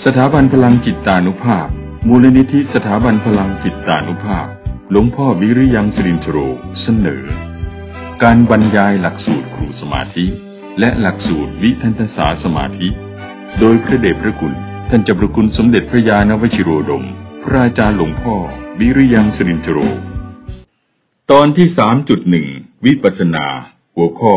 ถาบันพลังจิตานุภาพมูลนิธิสถาบันพลังจิตานุภาพหลวงพ่อวิริยังสิรินทโรเสนอการบรรยายหลักสูตรครูสมาธิและหลักสูตรวิทันตศาสตร์สมาธิโดยพระเดชพระคุณท่านเจ้าพระคุณสมเด็จพระญาณวชิโรดมพระอาจารย์หลวงพ่อวิริยังสิรินทโรตอนที่ 3.1 วิปัสสนาหัวข้อ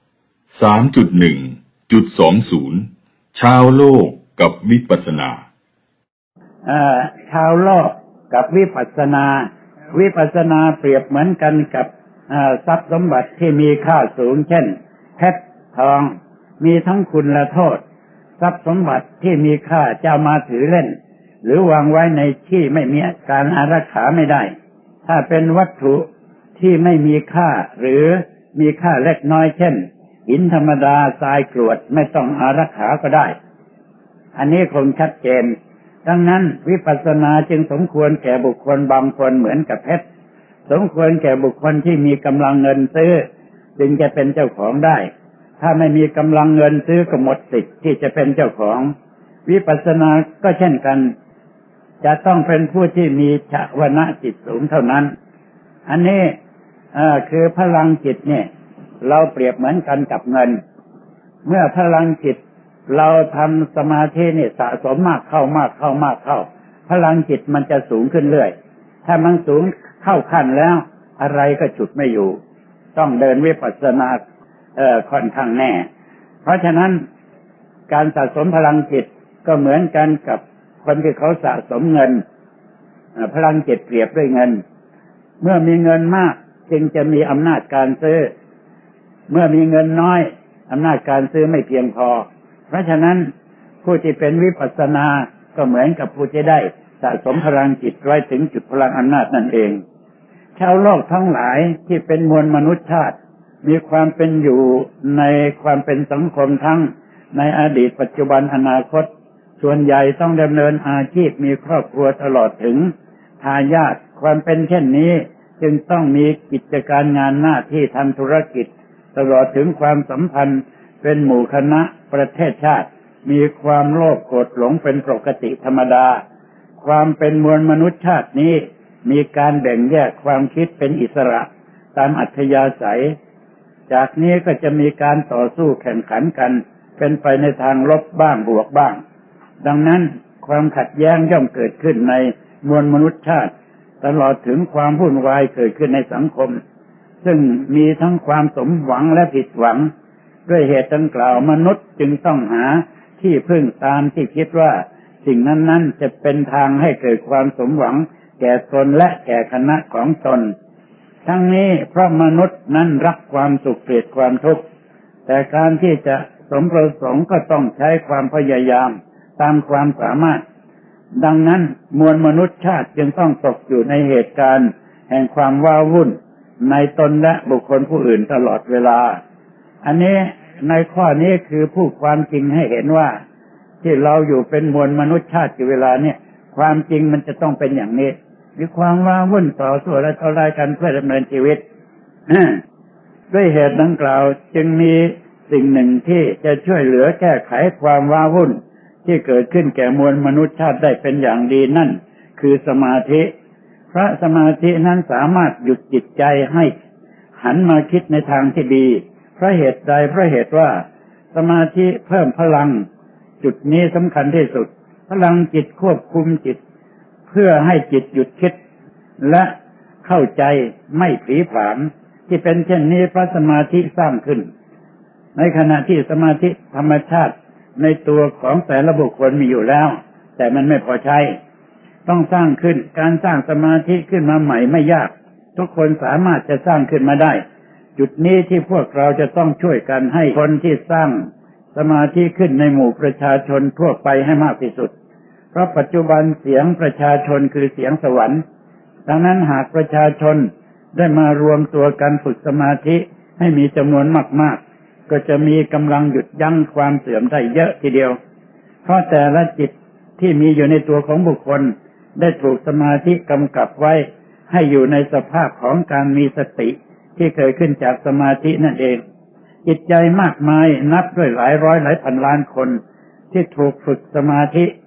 3.1.20 ชาวโลกกับวิปัสสนาชาวโลกกับวิปัสสนาเปรียบเหมือนกันกับทรัพย์สมบัติที่มีค่าสูงเช่นเพชรทองมีทั้งคุณและโทษทรัพย์สมบัติที่มีค่าจะมาถือเล่นหรือวางไว้ในที่ไม่มีการอารักขาไม่ได้ถ้าเป็นวัตถุที่ไม่มีค่าหรือมีค่าเล็กน้อยเช่นหินธรรมดาทรายกรวดไม่ต้องอารักขาก็ได้อันนี้คงชัดเจนดังนั้นวิปัสสนาจึงสมควรแก่บุคคลบางคนเหมือนกับเพชรสมควรแก่บุคคลที่มีกำลังเงินซื้อจึงจะเป็นเจ้าของได้ถ้าไม่มีกำลังเงินซื้อก็หมดสิทธิ์ที่จะเป็นเจ้าของวิปัสสนาก็เช่นกันจะต้องเป็นผู้ที่มีชวนะจิตสูงเท่านั้นอันนี้คือพลังจิตเนี่ยเราเปรียบเหมือนกันกับเงินเมื่อพลังจิตเราทำสมาธินี่สะสมมากเข้าพลังจิตมันจะสูงขึ้นเรื่อยถ้ามันสูงเข้าขั้นแล้วอะไรก็ฉุดไม่อยู่ต้องเดินวิปัสสนาค่อนข้างแน่เพราะฉะนั้นการสะสมพลังจิตก็เหมือนกันกับคนที่เขาสะสมเงินพลังจิตเปรียบด้วยเงินเมื่อมีเงินมากจึงจะมีอำนาจการซื้อเมื่อมีเงินน้อยอำนาจการซื้อไม่เพียงพอเพราะฉะนั้นผู้ที่เป็นวิปัสสนาก็เหมือนกับผู้ที่ได้สะสมพลังจิตไว้ถึงจุดพลังอำนาจนั่นเองชาวโลกทั้งหลายที่เป็นมวลมนุษยชาติมีความเป็นอยู่ในความเป็นสังคมทั้งในอดีตปัจจุบันอนาคตส่วนใหญ่ต้องดำเนินอาชีพมีครอบครัวตลอดถึงทายาทความเป็นเช่นนี้จึงต้องมีกิจการงานหน้าที่ทำธุรกิจตลอดถึงความสัมพันธ์เป็นหมู่คณะประเทศชาติมีความโลภโกรธหลงเป็นปกติธรรมดาความเป็นมวลมนุษยชาตินี้มีการแบ่งแยกความคิดเป็นอิสระตามอัธยาศัยจากนี้ก็จะมีการต่อสู้แข่งขันกันเป็นไปในทางลบบ้างบวกบ้างดังนั้นความขัดแย้งย่อมเกิดขึ้นในมวลมนุษยชาติตลอดถึงความวุ่นวายเกิดขึ้นในสังคมซึ่งมีทั้งความสมหวังและผิดหวังด้วยเหตุดังกล่าวมนุษย์จึงต้องหาที่พึ่งตามที่คิดว่าสิ่งนั้นๆจะเป็นทางให้เกิดความสมหวังแก่ตนและแก่คณะของตนทั้งนี้เพราะมนุษย์นั้นรักความสุขเกลียดความทุกข์แต่การที่จะสมประสงค์ก็ต้องใช้ความพยายามตามความสามารถดังนั้นมวลมนุษยชาติจึงต้องตกอยู่ในเหตุการณ์แห่งความว้าวุ่นในตนและบุคคลผู้อื่นตลอดเวลาอันนี้ในข้อนี้คือพูดความจริงให้เห็นว่าที่เราอยู่เป็นมวลมนุษยชาติอยู่เวลาเนี่ยความจริงมันจะต้องเป็นอย่างนี้มีความว้าวุ่นต่อสู้และทำลายกันเพื่อดำเนินชีวิตด้วยเหตุดังกล่าวจึงมีสิ่งหนึ่งที่จะช่วยเหลือแก้ไขความว้าวุ่นที่เกิดขึ้นแก่มวลมนุษยชาติได้เป็นอย่างดีนั่นคือสมาธิเพราะสมาธินั้นสามารถหยุดจิตใจให้หันมาคิดในทางที่ดีเพราะเหตุใดเพราะเหตุว่าสมาธิเพิ่มพลังจุดนี้สำคัญที่สุดพลังจิตควบคุมจิตเพื่อให้จิตหยุดคิดและเข้าใจไม่ผลีผลามที่เป็นเช่นนี้เพราะสมาธิสร้างขึ้นในขณะที่สมาธิธรรมชาติในตัวของแต่ละบุคคลมีอยู่แล้วแต่มันไม่พอใช้ต้องสร้างขึ้นการสร้างสมาธิขึ้นมาใหม่ไม่ยากทุกคนสามารถจะสร้างขึ้นมาได้จุดนี้ที่พวกเราจะต้องช่วยกันให้คนที่สร้างสมาธิขึ้นในหมู่ประชาชนทั่วไปให้มากที่สุดเพราะปัจจุบันเสียงประชาชนคือเสียงสวรรค์ดังนั้นหากประชาชนได้มารวมตัวกันฝึกสมาธิให้มีจำนวนมากๆก็จะมีกำลังหยุดยั้งความเสื่อมได้เยอะทีเดียวเพราะแต่ละจิตที่มีอยู่ในตัวของบุคคลได้ถูกสมาธิกำกับไว้ให้อยู่ในสภาพของการมีสติที่เกิดขึ้นจากสมาธินั่นเองจิตใจมากมายนับด้วยหลายร้อยหลายพันล้านคนที่ถูกฝึกสมาธิ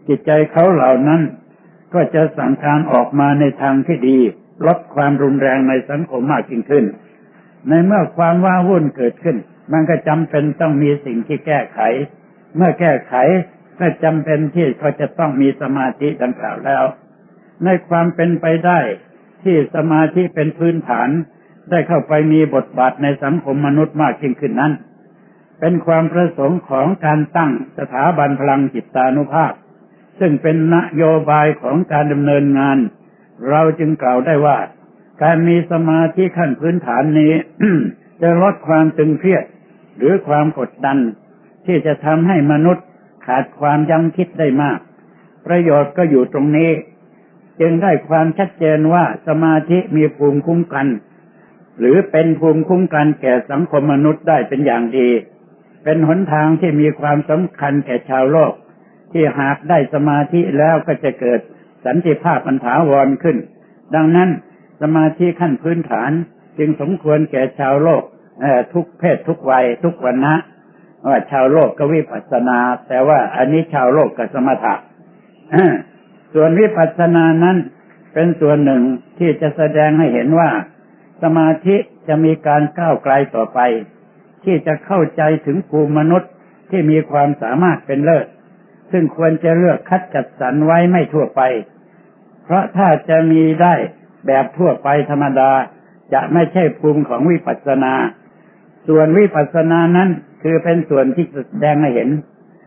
จิตใจเขาเหล่านั้นก็จะสั่งการออกมาในทางที่ดีลดความรุนแรงในสังคมมากยิ่งขึ้นในเมื่อความว้าวุ่นเกิดขึ้นมันก็จำเป็นต้องมีสิ่งที่แก้ไขเมื่อแก้ไขก็จำเป็นที่เขาจะต้องมีสมาธิดังกล่าวแล้วในความเป็นไปได้ที่สมาธิเป็นพื้นฐานได้เข้าไปมีบทบาทในสังคมมนุษย์มากยิ่งขึ้นนั้นเป็นความประสงค์ของการตั้งสถาบันพลังจิตานุภาพซึ่งเป็นนโยบายของการดำเนินงานเราจึงกล่าวได้ว่าการมีสมาธิขั้นพื้นฐานนี้ จะลดความตึงเครียดหรือความกดดันที่จะทำให้มนุษย์ขาดความยั้งคิดได้มากประโยชน์ก็อยู่ตรงนี้จึงได้ความชัดเจนว่าสมาธิมีภูมิคุ้มกันหรือเป็นภูมิคุ้มกันแก่สังคมมนุษย์ได้เป็นอย่างดีเป็นหนทางที่มีความสำคัญแก่ชาวโลกที่หากได้สมาธิแล้วก็จะเกิดสันติภาพอันถาวรขึ้นดังนั้นสมาธิขั้นพื้นฐานจึงสมควรแก่ชาวโลกทุกเพศทุกวัยทุกวรรณะว่าชาวโลกก็วิปัสสนาแต่ว่าอันนี้ชาวโลกก็สมถะส่วนวิปัสสนานั้นเป็นส่วนหนึ่งที่จะแสดงให้เห็นว่าสมาธิจะมีการก้าวไกลต่อไปที่จะเข้าใจถึงภูมิมนุษย์ที่มีความสามารถเป็นเลิศซึ่งควรจะเลือกคัดจัดสรรไว้ไม่ทั่วไปเพราะถ้าจะมีได้แบบทั่วไปธรรมดาจะไม่ใช่ภูมิของวิปัสสนาส่วนวิปัสสนานั้นคือเป็นส่วนที่แสดงให้เห็น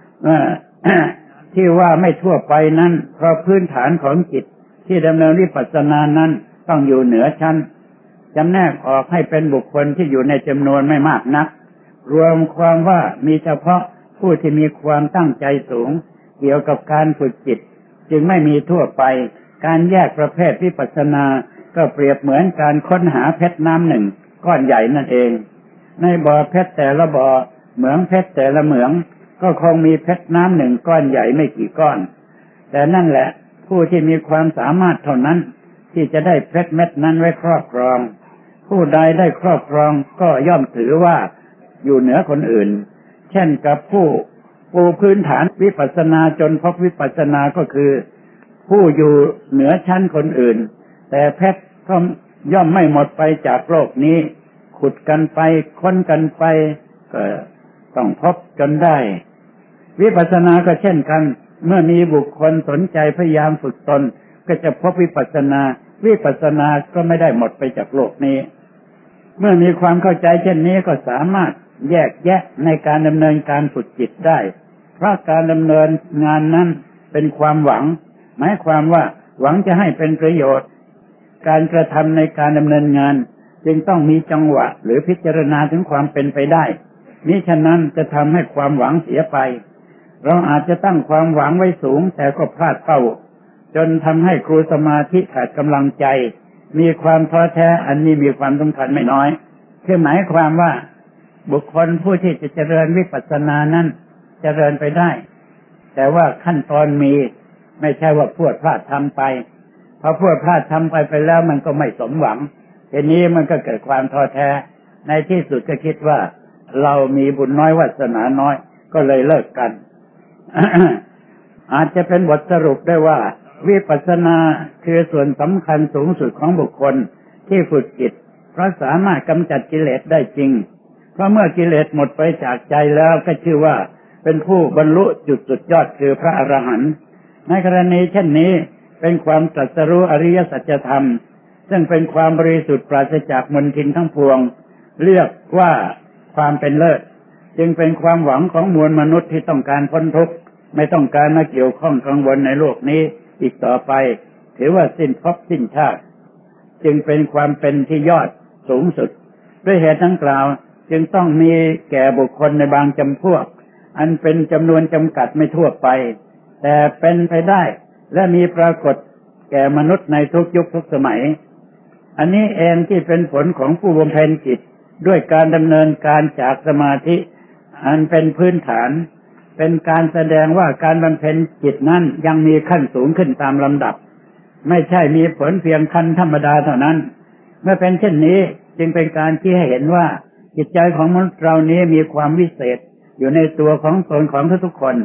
ที่ว่าไม่ทั่วไปนั้นเพราะพื้นฐานของจิตที่ดำเนินวิปัสสนานั้นต้องอยู่เหนือชั้นจำแนกออกให้เป็นบุคคลที่อยู่ในจำนวนไม่มากนักรวมความว่ามีเฉพาะผู้ที่มีความตั้งใจสูงเกี่ยวกับการฝึกจิตจึงไม่มีทั่วไปการแยกประเภทวิปัสสนาก็เปรียบเหมือนการค้นหาเพชรน้ำหนึ่งก้อนใหญ่นั่นเองในบ่อเพชรแต่ละบ่อเหมืองเพชรแต่ละเหมืองก็คงมีเพชรน้ำหนึ่งก้อนใหญ่ไม่กี่ก้อนแต่นั่นแหละผู้ที่มีความสามารถเท่านั้นที่จะได้เพชรเม็ดนั้นไว้ครอบครองผู้ใดได้ครอบครองก็ย่อมถือว่าอยู่เหนือคนอื่นเช่นกับผู้ปูพื้นฐานวิปัสสนาจนพบวิปัสสนาก็คือผู้อยู่เหนือชั้นคนอื่นแต่เพชรก็ย่อมไม่หมดไปจากโลกนี้ขุดกันไปค้นกันไปก็ต้องพบจนได้วิปัสสนาก็เช่นกันเมื่อมีบุคคลสนใจพยายามฝึกตนก็จะพบวิปัสสนาวิปัสสนาก็ไม่ได้หมดไปจากโลกนี้เมื่อมีความเข้าใจเช่นนี้ก็สามารถแยกแยะในการดำเนินการฝึกจิตได้เพราะการดำเนินงานนั้นเป็นความหวังหมายความว่าหวังจะให้เป็นประโยชน์การกระทำในการดำเนินงานจึงต้องมีจังหวะหรือพิจารณาถึงความเป็นไปได้มิฉะนั้นจะทำให้ความหวังเสียไปเราอาจจะตั้งความหวังไว้สูงแต่ก็พลาดเป้าจนทำให้ครูสมาธิขาดกำลังใจมีความท้อแท้อันนี้มีความสำคัญไม่น้อยคือหมายความว่าบุคคลผู้ที่จะเจริญวิปัสสนานั้นเจริญไปได้แต่ว่าขั้นตอนมีไม่ใช่ว่าพรวดพลาดทำไปพอพรวดพลาดทำไปแล้วมันก็ไม่สมหวังทีนี้มันก็เกิดความท้อแท้ในที่สุดก็คิดว่าเรามีบุญน้อยวาสนาน้อยก็เลยเลิกกัน อาจจะเป็นบทสรุปได้ว่าวิปัสสนาคือส่วนสำคัญสูงสุดของบุคคลที่ฝึกจิตเพราะสามารถกำจัดกิเลสได้จริงเพราะเมื่อกิเลสหมดไปจากใจแล้วก็ชื่อว่าเป็นผู้บรรลุจุดสุดยอดคือพระอรหันต์ในกรณีเช่นนี้เป็นความตรัสรู้อริยสัจธรรมซึ่งเป็นความบริสุทธิ์ปราศจากมลทินทั้งปวงเรียกว่าความเป็นเลิศจึงเป็นความหวังของมวลมนุษย์ที่ต้องการพ้นทุกข์ไม่ต้องการมาเกี่ยวข้องกังวลในโลกนี้อีกต่อไปถือว่าสิ้นภพสิ้นชาติจึงเป็นความเป็นที่ยอดสูงสุดด้วยเหตุดังกล่าวจึงต้องมีแก่บุคคลในบางจำพวกอันเป็นจำนวนจำกัดไม่ทั่วไปแต่เป็นไปได้และมีปรากฏแก่มนุษย์ในทุกยุคทุกสมัยอันนี้เองที่เป็นผลของผู้บำเพ็ญจิตด้วยการดำเนินการจากสมาธิอันเป็นพื้นฐานเป็นการแสดงว่าการบำเพ็ญจิตนั้นยังมีขั้นสูงขึ้นตามลำดับไม่ใช่มีผลเพียงขั้นธรรมดาเท่านั้นเมื่อเป็นเช่นนี้จึงเป็นการที่ให้เห็นว่าจิตใจของมนุษย์เรานี้มีความวิเศษอยู่ในตัวของตนของทุกๆคน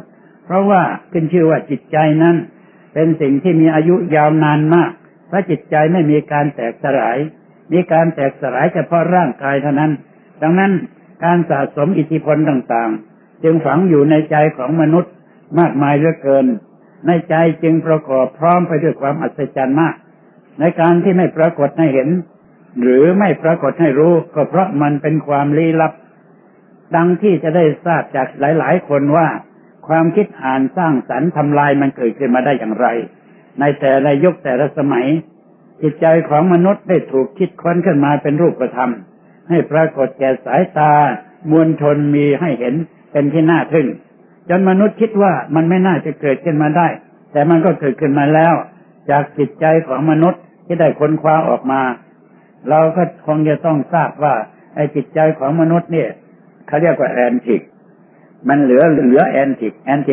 เพราะว่าขึ้นชื่อว่าจิตใจนั้นเป็นสิ่งที่มีอายุยาวนานมากเพราะจิตใจไม่มีการแตกสลายมีการแตกสลายเฉพาะร่างกายเท่านั้นดังนั้นการสะสมอิทธิพลต่างๆจึงฝังอยู่ในใจของมนุษย์มากมายเหลือเกินในใจจึงประกอบพร้อมไปด้วยความอัศจรรย์มากในการที่ไม่ปรากฏให้เห็นหรือไม่ปรากฏให้รู้ก็เพราะมันเป็นความลี้ลับดังที่จะได้ทราบจากหลายๆคนว่าความคิดอ่านสร้างสรรค์ทำลายมันเกิดขึ้นมาได้อย่างไรในแต่ละยุคแต่ละสมัยจิตใจของมนุษย์ได้ถูกคิดค้นขึ้นมาเป็นรูปธรรมให้ปรากฏแก่สายตามวลชนมีให้เห็นเป็นที่น่าทึ่งจนมนุษย์คิดว่ามันไม่น่าจะเกิดขึ้นมาได้แต่มันก็เกิดขึ้นมาแล้วจากจิตใจของมนุษย์ที่ได้ค้นคว้าออกมาเราก็คงจะต้องทราบว่าไอ้จิตใจของมนุษย์เนี่ยเขาเรียกว่าแอนทิกมันเหลือแอนทิก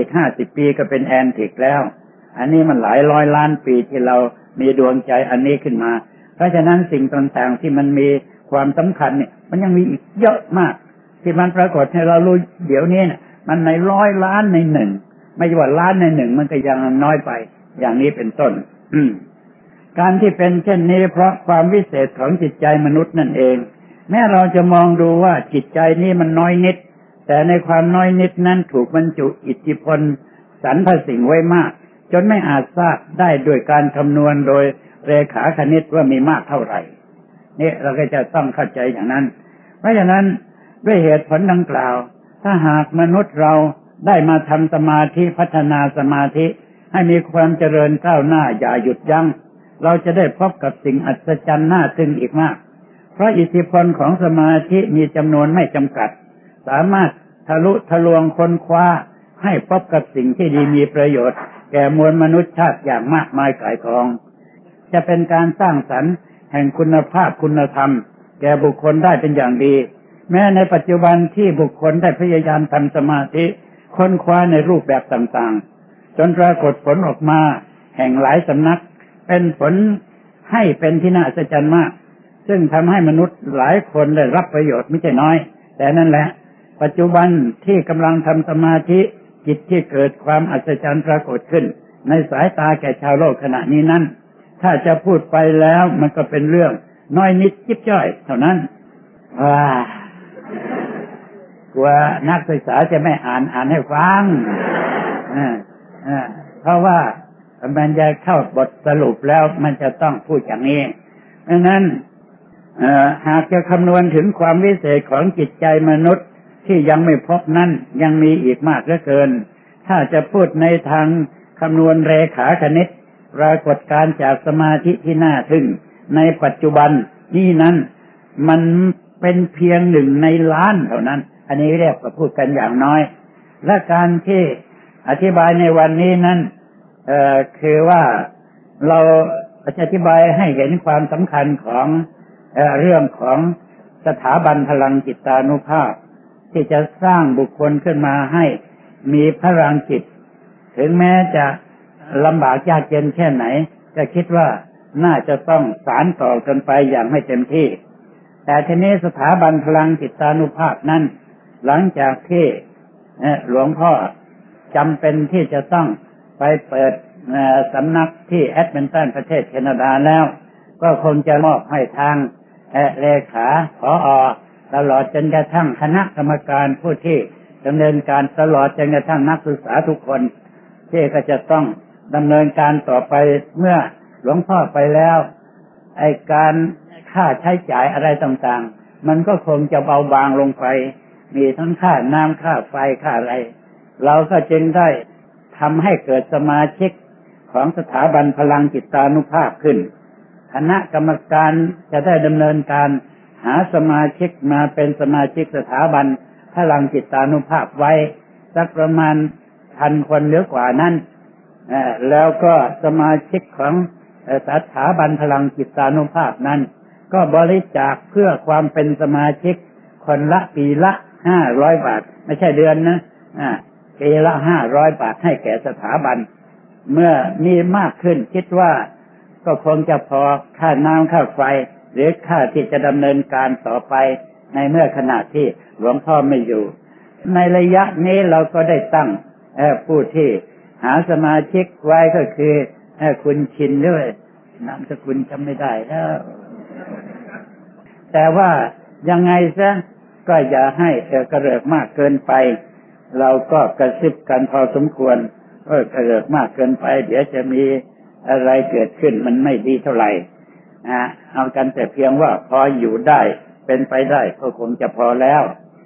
50 ปีก็เป็นแอนทิกแล้วอันนี้มันหลายร้อยล้านปีที่เรามีดวงใจอันนี้ขึ้นมาเพราะฉะนั้นสิ่งต่างๆที่มันมีความสำคัญเนี่ยมันยังมีอีกเยอะมากที่มันปรากฏให้เรารู้เดี๋ยวนี้เนี่ยมันใน100 ล้านในหนึ่งไม่ใช่ว่าล้านในหนึ่งมันก็ยังน้อยไปอย่างนี้เป็นต้นการที่เป็นเช่นนี้เพราะความวิเศษของจิตใจมนุษย์นั่นเองแม้เราจะมองดูว่าจิตใจนี้มันน้อยนิดแต่ในความน้อยนิดนั้นถูกบรรจุอิทธิพลสรรพสิ่งไว้มากจนไม่อาจทราบได้ด้วยการคำนวณโดยเรขาคณิตว่ามีมากเท่าไหร่นี่เราก็จะต้องเข้าใจอย่างนั้นเพราะฉะนั้นด้วยเหตุผลดังกล่าวถ้าหากมนุษย์เราได้มาทำสมาธิพัฒนาสมาธิให้มีความเจริญก้าวหน้าอย่าหยุดยั้งเราจะได้พบกับสิ่งอัศจรรย์น่าทึ่งอีกมากเพราะอิทธิพลของสมาธิมีจำนวนไม่จำกัดสามารถทะลุทะลวงค้นคว้าให้พบกับสิ่งที่ดีมีประโยชน์แก่มวลมนุษยชาติอย่างมากมายก่ายกองจะเป็นการสร้างสรรค์แห่งคุณภาพคุณธรรมแก่บุคคลได้เป็นอย่างดีแม้ในปัจจุบันที่บุคคลได้พยายามทำสมาธิค้นคว้าในรูปแบบต่างๆจนปรากฏผลออกมาแห่งหลายสำนักเป็นผลให้เป็นที่น่าอัศจรรย์มากซึ่งทำให้มนุษย์หลายคนได้รับประโยชน์ไม่ใช่น้อยแต่นั่นแหละปัจจุบันที่กำลังทำสมาธิจิตที่เกิดความอัศจรรย์ปรากฏขึ้นในสายตาแก่ชาวโลกขณะนี้นั้นถ้าจะพูดไปแล้วมันก็เป็นเรื่องน้อยนิดยิบย่อยเท่านั้นกว่านักศึกษาจะไม่อ่านให้ฟังเพราะว่ามันจะเข้าบทสรุปแล้วมันจะต้องพูดอย่างนี้ดังนั้นหากจะคำนวณถึงความวิเศษของจิตใจมนุษย์ที่ยังไม่พบนั้นยังมีอีกมากเหลือเกินถ้าจะพูดในทางคำนวณเรขาคณิตปรากฏการณ์จากสมาธิที่น่าทึ่งในปัจจุบันนี้นั้นมันเป็นเพียง1 ในล้านเท่านั้นอันนี้เรียกว่าพูดกันอย่างน้อยและการที่อธิบายในวันนี้นั้นคือว่าเราจะอธิบายให้เห็นความสำคัญของเรื่องของสถาบันพลังจิตานุภาพที่จะสร้างบุคคลขึ้นมาให้มีพลังจิตถึงแม้จะลำบากยากเย็นแค่ไหนจะคิดว่าน่าจะต้องสานต่อกันไปอย่างไม่เต็มที่แต่ทีนี้สถาบันพลังจิตานุภาพนั้นหลังจากที่หลวงพ่อจำเป็นที่จะต้องไปเปิดสำนักที่แอดมินตันประเทศแคนาดาแล้วก็คงจะมอบให้ทางเลขาผอ.ตลอดจนกระทั่งคณะกรรมการผู้ที่ดำเนินการตลอดจนกระทั่งนักศึกษาทุกคนที่ก็จะต้องดำเนินการต่อไปเมื่อหลวงพ่อไปแล้วไอ้การค่าใช้จ่ายอะไรต่างๆมันก็คงจะเบาบางลงไปมีทั้งค่าน้ำค่าไฟค่าอะไรเราก็จึงได้ทำให้เกิดสมาชิกของสถาบันพลังจิตานุภาพขึ้นคณะกรรมการจะได้ดำเนินการหาสมาชิกมาเป็นสมาชิกสถาบันพลังจิตานุภาพไว้สักประมาณ1,000 คนหรือกว่านั้นแล้วก็สมาชิกของสถาบันพลังจิตานุภาพนั้นก็บริจาคเพื่อความเป็นสมาชิกคนละปีละ500 บาทไม่ใช่เดือนนะปีละ500 บาทให้แก่สถาบันเมื่อมีมากขึ้นคิดว่าก็คงจะพอค่าน้ำค่าไฟหรือค่าที่จะดำเนินการต่อไปในเมื่อขณะที่หลวงพ่อไม่อยู่ในระยะนี้เราก็ได้ตั้งผู้ที่หาสมาชิกไว้ก็คือคุณชินด้วยนามสกุลจำไม่ได้แล้วแต่ว่ายังไงซะก็อย่าให้กระเริกมากเกินไปเราก็กระซิบกันพอสมควรกระเริกมากเกินไปเดี๋ยวจะมีอะไรเกิดขึ้นมันไม่ดีเท่าไหร่เอากันแต่เพียงว่าพออยู่ได้เป็นไปได้ก็คงจะพอแล้ว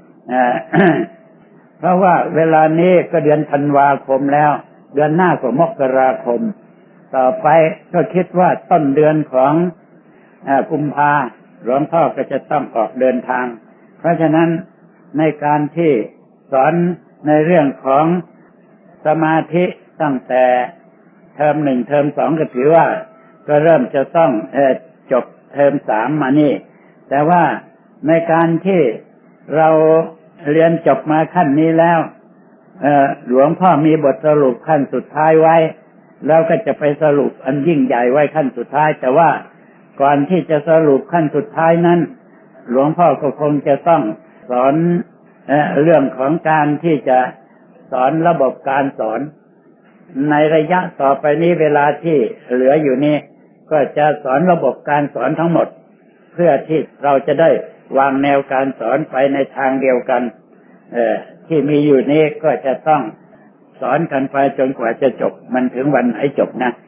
เพราะว่าเวลานี้ก็เดือนธันวาคมแล้วเดือนหน้าก็มกราคมต่อไปก็คิดว่าต้นเดือนของกุมภาหลวงพ่อก็จะต้องออกเดินทางเพราะฉะนั้นในการที่สอนในเรื่องของสมาธิตั้งแต่เทอม1เทอม2ก็ถือว่าก็เริ่มจะต้องจบเทอม3มานี่แต่ว่าในการที่เราเรียนจบมาขั้นนี้แล้วหลวงพ่อมีบทสรุปขั้นสุดท้ายไว้แล้วก็จะไปสรุปอันยิ่งใหญ่ไว้ขั้นสุดท้ายแต่ว่าก่อนที่จะสรุปขั้นสุดท้ายนั้นหลวงพ่อก็คงจะต้องสอนเรื่องของการที่จะสอนระบบการสอนในระยะต่อไปนี้เวลาที่เหลืออยู่นี้ก็จะสอนระบบการสอนทั้งหมดเพื่อที่เราจะได้วางแนวการสอนไปในทางเดียวกันที่มีอยู่นี้ก็จะต้องสอนกันไปจนกว่าจะจบมันถึงวันไหนจบนะ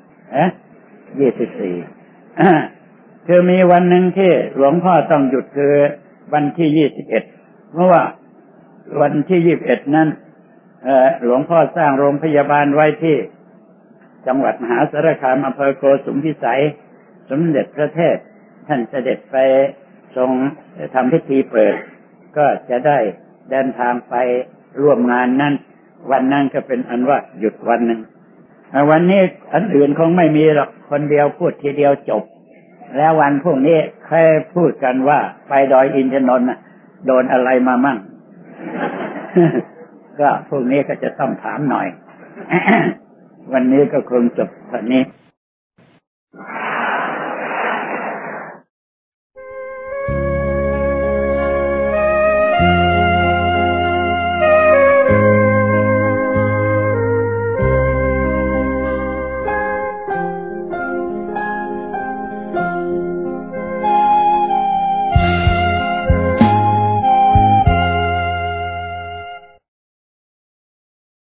24คือมีวันหนึ่งที่หลวงพ่อต้องหยุดคือวันที่21เพราะว่าวันที่21นั้นหลวงพ่อสร้างโรงพยาบาลไว้ที่จังหวัดมหาสารคามอำเภอโกสุมพิสัยสมเด็จพระเทพท่านเสด็จไปทรงทำพิธีเปิดก็จะได้เดินทางไปร่วมงานนั้นวันนั้นก็เป็นอันว่าหยุดวันหนึ่งวันนี้อันอื่นคงไม่มีหรอกคนเดียวพูดทีเดียวจบแล้ววันพรุ่งนี้ใครพูดกันว่าไปดอยอินทนนท์โดนอะไรมามั่ง ก็พรุ่งนี้ก็จะต้องถามหน่อย วันนี้ก็คงจบเท่านี้